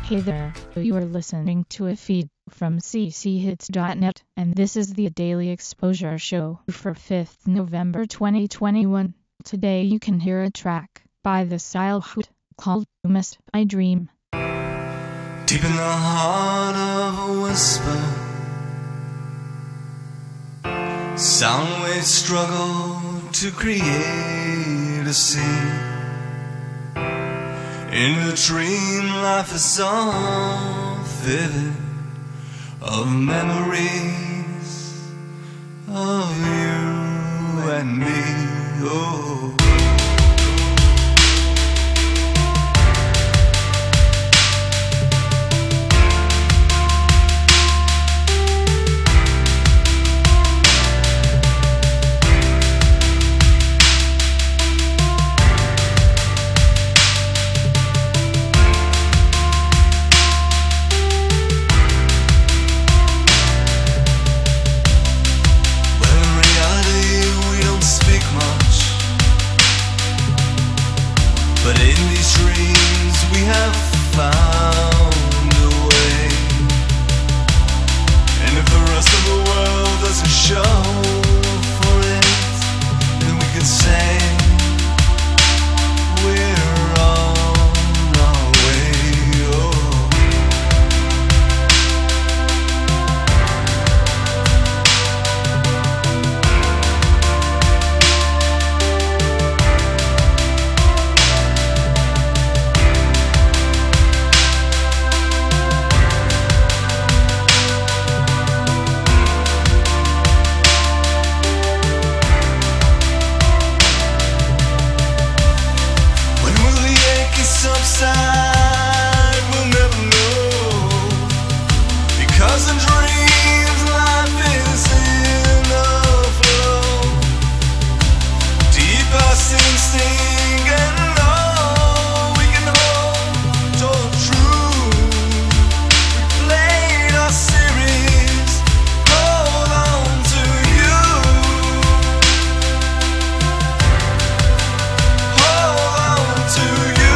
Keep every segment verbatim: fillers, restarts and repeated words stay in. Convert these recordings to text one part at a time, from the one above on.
Hey there, you are listening to a feed from c c hits dot net, and this is the Daily Exposure Show for fifth November twenty twenty-one. Today you can hear a track by The Silhouette called Must I Dream. Deep in the heart of a whisper, sound waves struggle to create a scene. In a dream, life is so vivid, of memories of you and me. Oh. But in these dreams we have found a way. And if the rest of the world doesn't show for it, then we can say we're on our way. Oh. Subside, we'll never know, because in dreams life is in a flow. Deepest instinct and all we can hold told true. We played our series, hold on to you, hold on to you.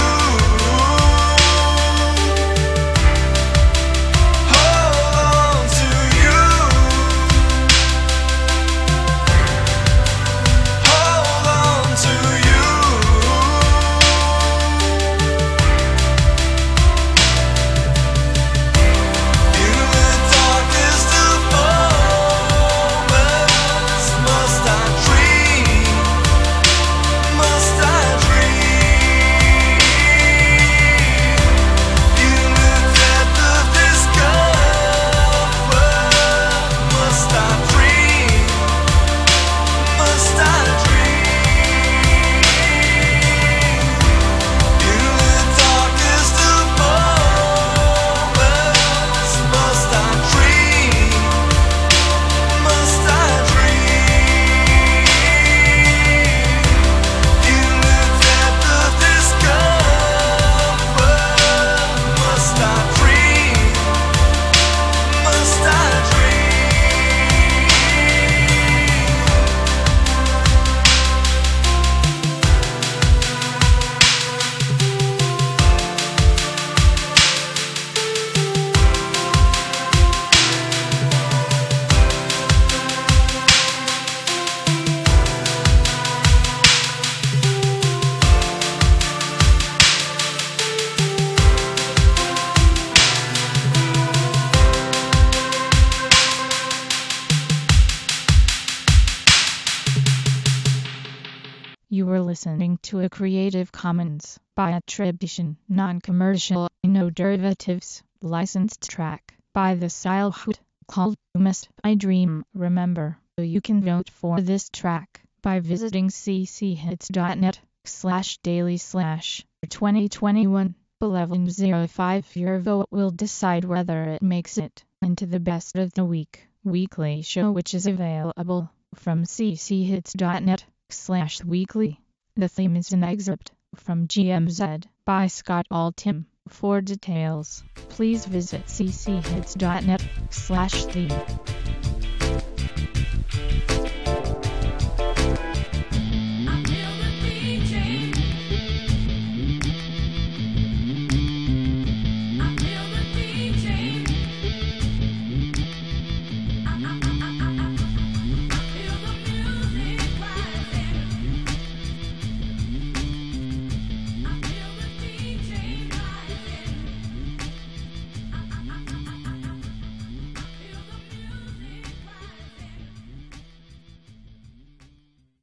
You were listening to a Creative Commons by attribution, non-commercial, no derivatives, licensed track by The Silhouette called Must I Dream. Remember, you can vote for this track by visiting c c hits dot net slash daily slash twenty twenty-one eleven oh five. Your vote will decide whether it makes it into the best of the week weekly show, which is available from c c hits dot net slash weekly. The theme is an excerpt from G M Z by Scott Altham. For details, please visit c c hits dot net slash theme.